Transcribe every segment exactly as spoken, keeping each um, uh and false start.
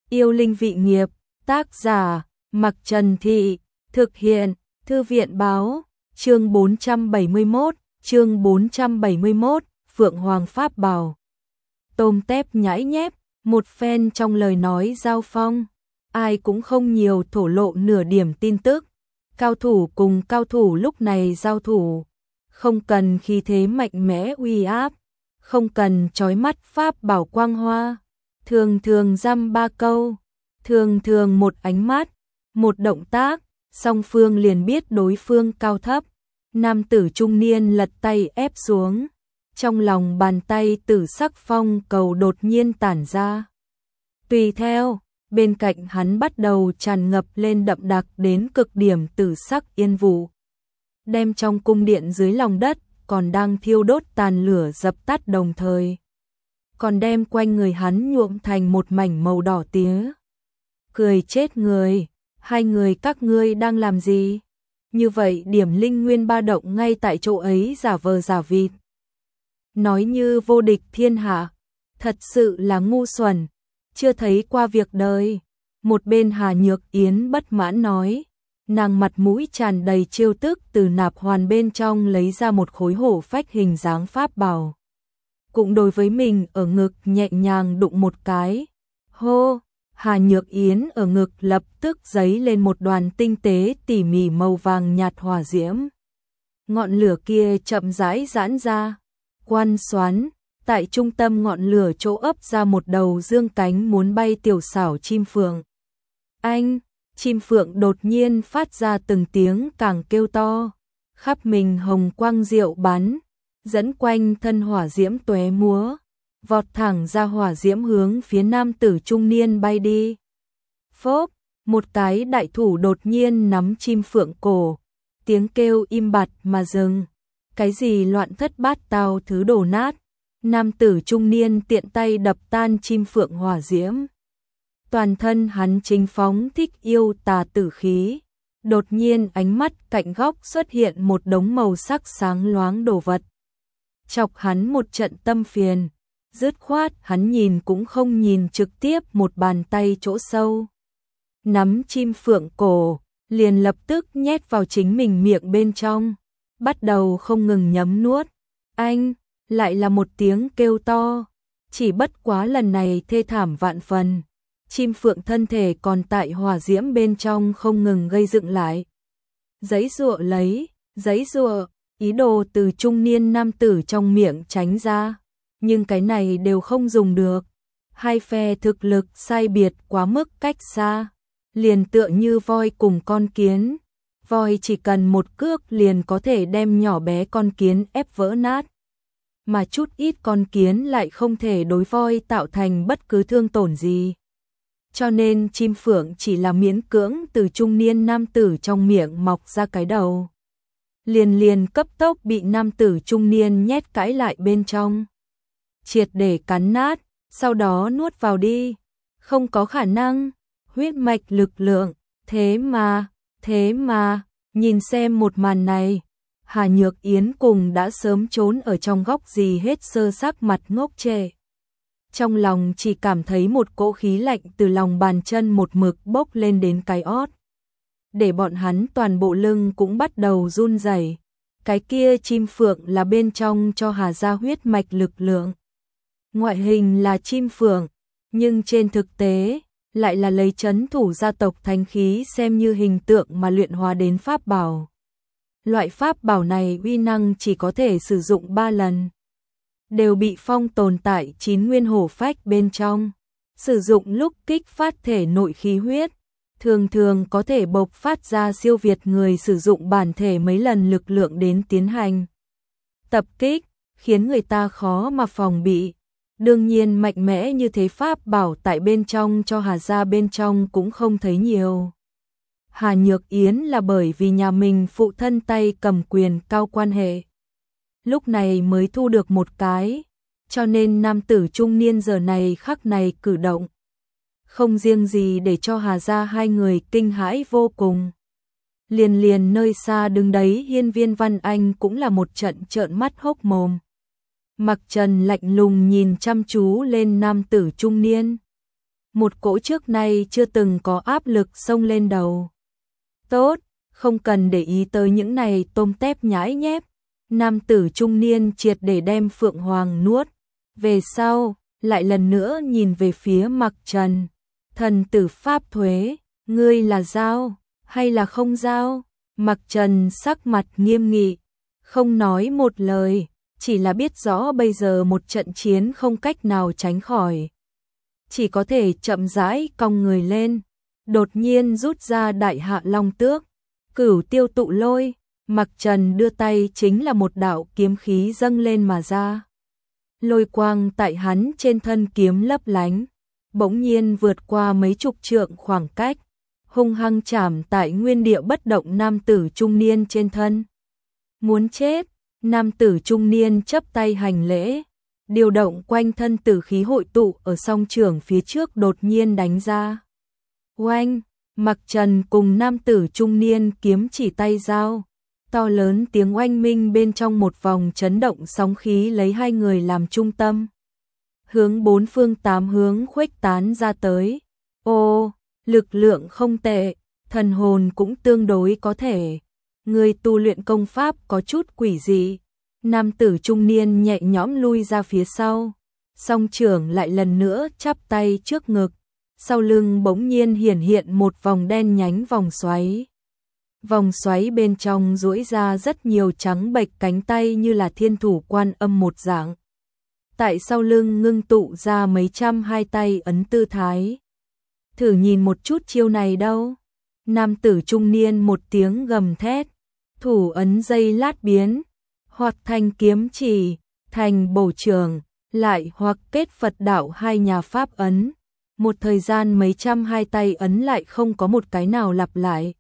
Yêu linh vị nghiệp, tác giả, Mặc Trần Thị, thực hiện, Thư viện báo, chương bốn trăm bảy mươi mốt, chương bốn trăm bảy mươi mốt, Phượng Hoàng Pháp Bảo. Tôm tép nhãi nhép, một phen trong lời nói giao phong, ai cũng không nhiều thổ lộ nửa điểm tin tức. Cao thủ cùng cao thủ lúc này giao thủ, không cần khí thế mạnh mẽ uy áp, không cần chói mắt pháp bảo quang hoa, thường thường dăm ba câu, thường thường một ánh mắt, một động tác, song phương liền biết đối phương cao thấp. Nam tử trung niên lật tay ép xuống, trong lòng bàn tay tử sắc phong cầu đột nhiên tản ra. Tùy theo, bên cạnh hắn bắt đầu tràn ngập lên đậm đặc đến cực điểm tử sắc yên vụ, đem trong cung điện dưới lòng đất còn đang thiêu đốt tàn lửa dập tắt đồng thời, còn đem quanh người hắn nhuộm thành một mảnh màu đỏ tía. Cười chết người, hai người các ngươi đang làm gì? Như vậy điểm linh nguyên ba động ngay tại chỗ ấy giả vờ giả vịt. Nói như vô địch thiên hạ, thật sự là ngu xuẩn, chưa thấy qua việc đời. Một bên Hà Nhược Yến bất mãn nói, nàng mặt mũi tràn đầy trêu tức từ nạp hoàn bên trong lấy ra một khối hổ phách hình dáng pháp bảo. Cũng đối với mình ở ngực nhẹ nhàng đụng một cái. Hô! Hà Nhược Yến ở ngực lập tức giấy lên một đoàn tinh tế tỉ mỉ màu vàng nhạt hỏa diễm. Ngọn lửa kia chậm rãi giãn ra, quan xoắn, tại trung tâm ngọn lửa chỗ ấp ra một đầu dương cánh muốn bay tiểu xảo chim phượng. Anh, chim phượng đột nhiên phát ra từng tiếng càng kêu to, khắp mình hồng quang diệu bắn, dẫn quanh thân hỏa diễm tóe múa, vọt thẳng ra hỏa diễm hướng phía nam tử trung niên bay đi. Phốp, một cái đại thủ đột nhiên nắm chim phượng cổ, tiếng kêu im bặt mà dừng. Cái gì loạn thất bát tao thứ đổ nát, nam tử trung niên tiện tay đập tan chim phượng hỏa diễm. Toàn thân hắn chính phóng thích yêu tà tử khí, đột nhiên ánh mắt cạnh góc xuất hiện một đống màu sắc sáng loáng đồ vật. Chọc hắn một trận tâm phiền, dứt khoát hắn nhìn cũng không nhìn trực tiếp một bàn tay chỗ sâu. Nắm chim phượng cổ, liền lập tức nhét vào chính mình miệng bên trong, bắt đầu không ngừng nhấm nuốt. Anh, lại là một tiếng kêu to, chỉ bất quá lần này thê thảm vạn phần. Chim phượng thân thể còn tại hỏa diễm bên trong không ngừng gây dựng lại. Giấy giụa lấy, giấy giụa, ý đồ từ trung niên nam tử trong miệng tránh ra. Nhưng cái này đều không dùng được. Hai phe thực lực sai biệt quá mức cách xa. Liền tựa như voi cùng con kiến. Voi chỉ cần một cước liền có thể đem nhỏ bé con kiến ép vỡ nát. Mà chút ít con kiến lại không thể đối voi tạo thành bất cứ thương tổn gì. Cho nên chim phượng chỉ là miễn cưỡng từ trung niên nam tử trong miệng mọc ra cái đầu. Liền liền cấp tốc bị nam tử trung niên nhét cãi lại bên trong. Triệt để cắn nát, sau đó nuốt vào đi. Không có khả năng, huyết mạch lực lượng, thế mà, thế mà, nhìn xem một màn này. Hà Nhược Yến cùng đã sớm trốn ở trong góc gì hết sơ sắc mặt ngốc trệ. Trong lòng chỉ cảm thấy một cỗ khí lạnh từ lòng bàn chân một mực bốc lên đến cái ót. Để bọn hắn toàn bộ lưng cũng bắt đầu run rẩy. Cái kia chim phượng là bên trong cho Hà gia huyết mạch lực lượng. Ngoại hình là chim phượng, nhưng trên thực tế lại là lấy trấn thủ gia tộc thánh khí xem như hình tượng mà luyện hóa đến pháp bảo. Loại pháp bảo này uy năng chỉ có thể sử dụng ba lần. Đều bị phong tồn tại chín nguyên hổ phách bên trong. Sử dụng lúc kích phát thể nội khí huyết, thường thường có thể bộc phát ra siêu việt người sử dụng bản thể mấy lần lực lượng đến tiến hành tập kích, khiến người ta khó mà phòng bị. Đương nhiên mạnh mẽ như thế pháp bảo tại bên trong cho Hà gia bên trong cũng không thấy nhiều. Hà Nhược Yến là bởi vì nhà mình phụ thân tay cầm quyền cao quan hệ. Lúc này mới thu được một cái, cho nên nam tử trung niên giờ này khắc này cử động. Không riêng gì để cho Hà gia hai người kinh hãi vô cùng. Liền liền nơi xa đứng đấy Hiên Viên Văn Anh cũng là một trận trợn mắt hốc mồm. Mặc Trần lạnh lùng nhìn chăm chú lên nam tử trung niên. một cỗ trước nay chưa từng có áp lực xông lên đầu. Tốt, không cần để ý tới những này tôm tép nhãi nhép. Nam tử trung niên triệt để đem Phượng Hoàng nuốt. Về sau, lại lần nữa nhìn về phía Mặc Trần. Thần tử pháp thuế, ngươi là giao, hay là không giao? Mặc Trần sắc mặt nghiêm nghị, không nói một lời, chỉ là biết rõ bây giờ một trận chiến không cách nào tránh khỏi. Chỉ có thể chậm rãi cong người lên, đột nhiên rút ra đại hạ long tước, cửu tiêu tụ lôi. Mặc Trần đưa tay chính là một đạo kiếm khí dâng lên mà ra. Lôi quang tại hắn trên thân kiếm lấp lánh, bỗng nhiên vượt qua mấy chục trượng khoảng cách, hung hăng chạm tại nguyên địa bất động nam tử trung niên trên thân. Muốn chết, nam tử trung niên chắp tay hành lễ, điều động quanh thân tử khí hội tụ ở song trường phía trước đột nhiên đánh ra. Oanh, Mặc Trần cùng nam tử trung niên kiếm chỉ tay giao. To lớn tiếng oanh minh bên trong một vòng chấn động sóng khí lấy hai người làm trung tâm. Hướng bốn phương tám hướng khuếch tán ra tới. Ô, lực lượng không tệ, thần hồn cũng tương đối có thể. Người tu luyện công pháp có chút quỷ dị. Nam tử trung niên nhẹ nhõm lui ra phía sau. Song trưởng lại lần nữa chắp tay trước ngực. Sau lưng bỗng nhiên hiển hiện một vòng đen nhánh vòng xoáy. Vòng xoáy bên trong duỗi ra rất nhiều trắng bệch cánh tay như là thiên thủ quan âm một dạng. Tại sau lưng ngưng tụ ra mấy trăm hai tay ấn tư thái. Thử nhìn một chút chiêu này đâu. Nam tử trung niên một tiếng gầm thét. Thủ ấn dây lát biến. Hoặc thành kiếm chỉ, thành bổ trường, lại hoặc kết Phật đạo hai nhà pháp ấn. Một thời gian mấy trăm hai tay ấn lại không có một cái nào lặp lại.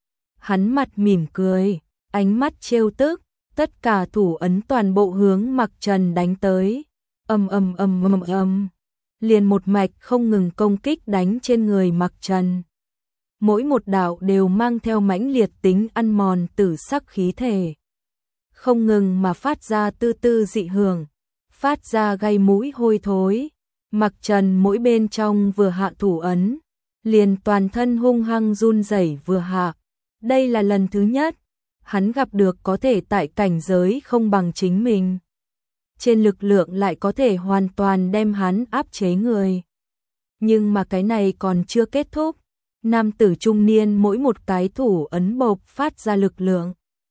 Hắn mặt mỉm cười, ánh mắt trêu tức, tất cả thủ ấn toàn bộ hướng Mặc Trần đánh tới. Ầm ầm ầm ầm ầm, liền một mạch không ngừng công kích đánh trên người Mặc Trần. Mỗi một đạo đều mang theo mãnh liệt tính ăn mòn tử sắc khí thể, không ngừng mà phát ra tư tư dị hưởng, phát ra gây mũi hôi thối. Mặc Trần mỗi bên trong vừa hạ thủ ấn, liền toàn thân hung hăng run rẩy vừa hạ. Đây là lần thứ nhất hắn gặp được có thể tại cảnh giới không bằng chính mình, trên lực lượng lại có thể hoàn toàn đem hắn áp chế người. Nhưng mà cái này còn chưa kết thúc. Nam tử trung niên mỗi một cái thủ ấn bộc phát ra lực lượng,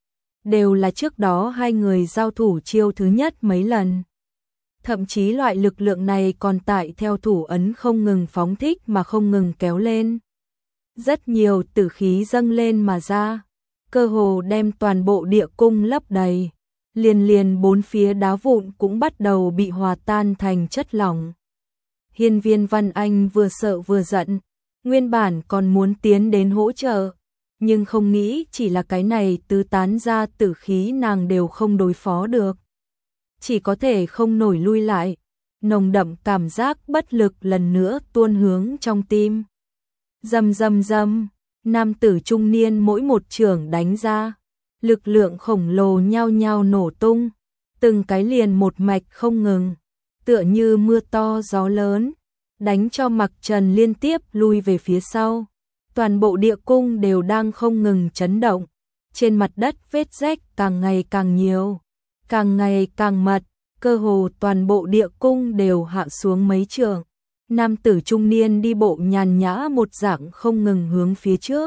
đều là trước đó hai người giao thủ chiêu thứ nhất mấy lần. Thậm chí loại lực lượng này còn tại theo thủ ấn không ngừng phóng thích mà không ngừng kéo lên. Rất nhiều tử khí dâng lên mà ra, cơ hồ đem toàn bộ địa cung lấp đầy. Liền liền bốn phía đá vụn cũng bắt đầu bị hòa tan thành chất lỏng. Hiên Viên Văn Anh vừa sợ vừa giận, nguyên bản còn muốn tiến đến hỗ trợ, nhưng không nghĩ chỉ là cái này tứ tán ra tử khí nàng đều không đối phó được. Chỉ có thể không nổi lui lại, nồng đậm cảm giác bất lực lần nữa tuôn hướng trong tim. Rầm rầm rầm, nam tử trung niên mỗi một chưởng đánh ra, lực lượng khổng lồ nhao nhao nổ tung, từng cái liền một mạch không ngừng, tựa như mưa to gió lớn, đánh cho Mặc Trần liên tiếp lui về phía sau. Toàn bộ địa cung đều đang không ngừng chấn động, trên mặt đất vết rách càng ngày càng nhiều, càng ngày càng mật, cơ hồ toàn bộ địa cung đều hạ xuống mấy trượng. Nam tử trung niên đi bộ nhàn nhã một dạng không ngừng hướng phía trước.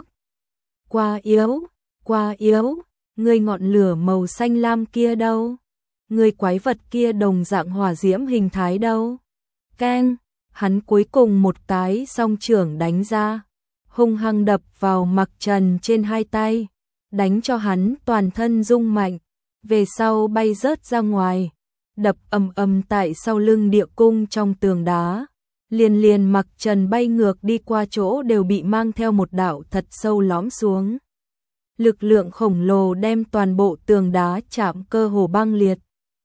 Quá yếu, quá yếu, người ngọn lửa màu xanh lam kia đâu? Người quái vật kia đồng dạng hỏa diễm hình thái đâu? Keng, hắn cuối cùng một cái song trưởng đánh ra, hung hăng đập vào Mặc Trần trên hai tay, đánh cho hắn toàn thân rung mạnh, về sau bay rớt ra ngoài, đập ầm ầm tại sau lưng địa cung trong tường đá. Liền liền Mặc Trần bay ngược đi qua chỗ đều bị mang theo một đạo thật sâu lõm xuống. Lực lượng khổng lồ đem toàn bộ tường đá chạm cơ hồ băng liệt.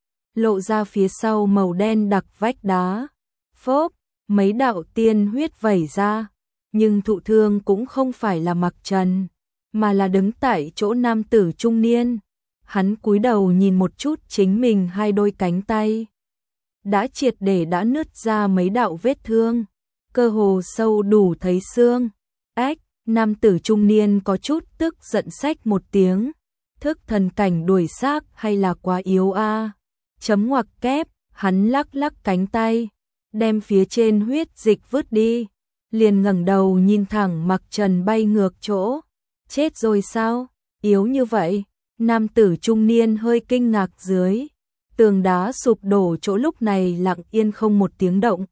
Lộ ra phía sau màu đen đặc vách đá. Phốp, mấy đạo tiên huyết vẩy ra. Nhưng thụ thương cũng không phải là Mặc Trần, mà là đứng tại chỗ nam tử trung niên. Hắn cúi đầu nhìn một chút chính mình hai đôi cánh tay. Đã triệt để đã nứt ra mấy đạo vết thương, cơ hồ sâu đủ thấy xương. Ách, nam tử trung niên có chút tức giận xách một tiếng, thức thần cảnh đuổi xác hay là quá yếu a? À? Chấm ngoặc kép, hắn lắc lắc cánh tay, đem phía trên huyết dịch vứt đi, liền ngẩng đầu nhìn thẳng Mặc Trần bay ngược chỗ. Chết rồi sao? Yếu như vậy? Nam tử trung niên hơi kinh ngạc dưới. Tường đá sụp đổ chỗ lúc này lặng yên không một tiếng động.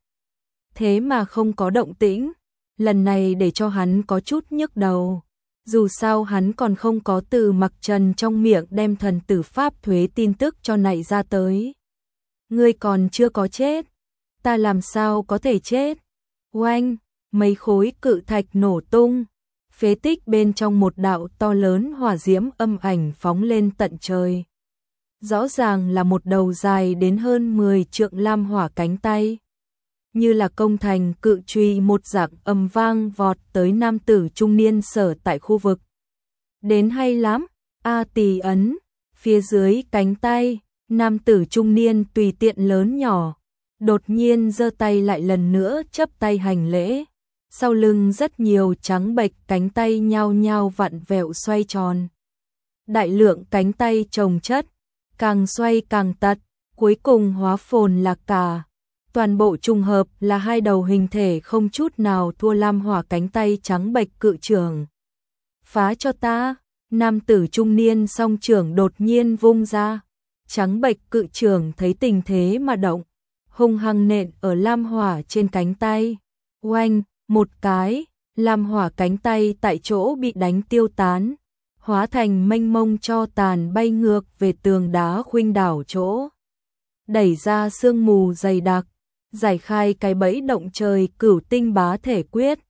Thế mà không có động tĩnh, lần này để cho hắn có chút nhức đầu. Dù sao hắn còn không có từ Mặc Trần trong miệng đem thần tử pháp thuế tin tức cho nảy ra tới. Ngươi còn chưa có chết, ta làm sao có thể chết? Oanh, mấy khối cự thạch nổ tung, phế tích bên trong một đạo to lớn hỏa diễm âm ảnh phóng lên tận trời. Rõ ràng là một đầu dài đến hơn mười trượng lam hỏa cánh tay, như là công thành cự truy một dạng ầm vang vọt tới nam tử trung niên sở tại khu vực. Đến hay lắm, A Tỳ ấn, phía dưới cánh tay, nam tử trung niên tùy tiện lớn nhỏ, đột nhiên giơ tay lại lần nữa chắp tay hành lễ. Sau lưng rất nhiều trắng bệch cánh tay nhao nhao vặn vẹo xoay tròn. Đại lượng cánh tay chồng chất, càng xoay càng tật, cuối cùng hóa phồn là cả. Toàn bộ trùng hợp là hai đầu hình thể không chút nào thua lam hỏa cánh tay trắng bệch cự trưởng. Phá cho ta, nam tử trung niên song trưởng đột nhiên vung ra. Trắng bệch cự trưởng thấy tình thế mà động, hung hăng nện ở lam hỏa trên cánh tay. Oanh, một cái, lam hỏa cánh tay tại chỗ bị đánh tiêu tán, hóa thành mênh mông cho tàn bay ngược về tường đá khuynh đảo chỗ. Đẩy ra sương mù dày đặc, giải khai cái bẫy động trời cửu tinh bá thể quyết.